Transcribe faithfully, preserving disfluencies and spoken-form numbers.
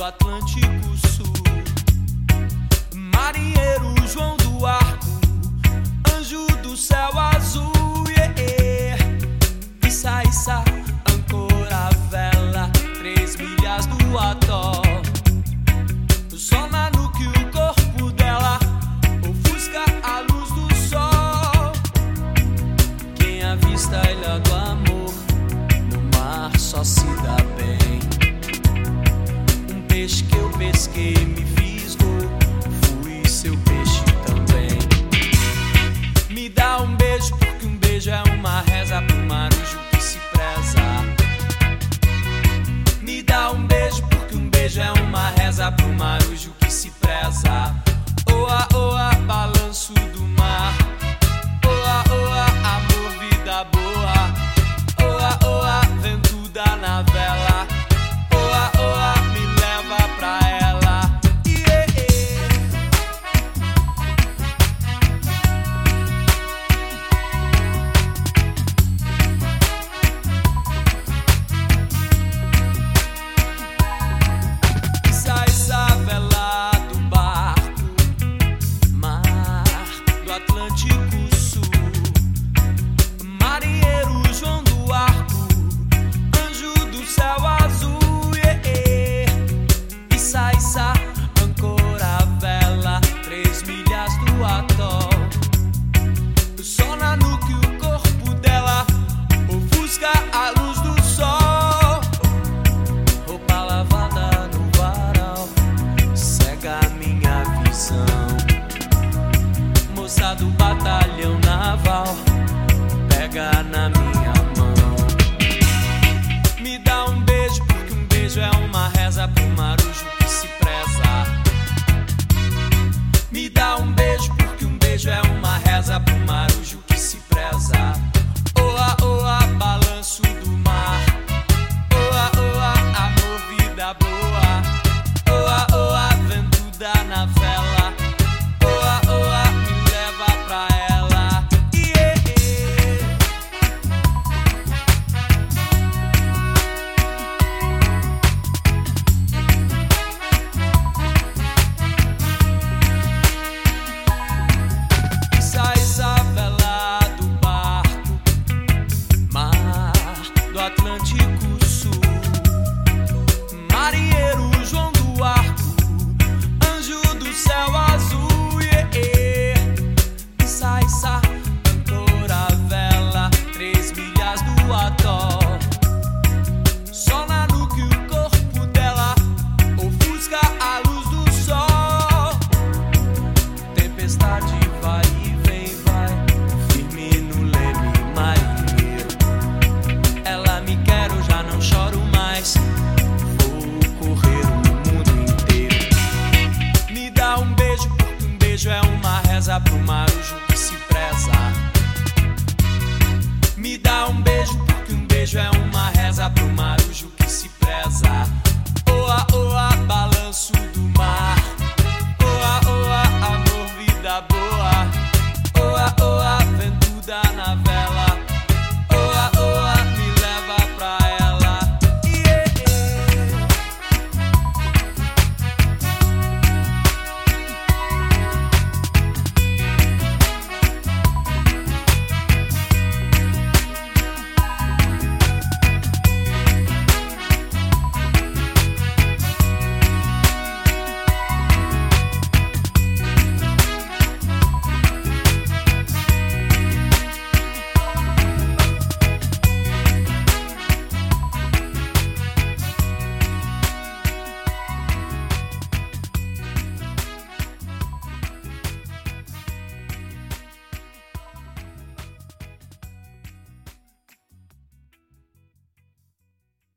Atlântico Sul. Marinheiro João do Arco, anjo do céu azul, yeah, yeah. Issa, issa, âncora, vela, três milhas do atol. Só na nuca e o corpo dela ofusca a luz do sol. Quem avista a ilha do amor, no mar só se dá bem. Um peixe que eu pesquei me fisgou, fui seu peixe também. Me dá um beijo, porque um beijo é uma reza pro marujo que se preza. Me dá um beijo, porque um beijo é uma reza pro marujo que se preza. Oa, oa, balanço do mar. Oa, oa, amor, vida boa. Oa, oa, vento da navela. Oa, oa, me leva pra ela. Yeah, yeah. Issa, issa, vela do barco, mar do Atlântico Sul. Marinheiro João do Arco, anjo do céu azul, yeah, yeah. Issa, issa, âncora, vela, três milhas do atol. Só na nuca e o corpo dela ofusca a luz do sol. Roupa lavada no varal cega a minha visão. Moça do batalhão naval, pega na minha mão. Me dá um beijo, porque um beijo é uma reza pro marujo que se preza. Me dá um beijo, porque um beijo é uma reza pro marujo que se preza. Oa, oa, balanço do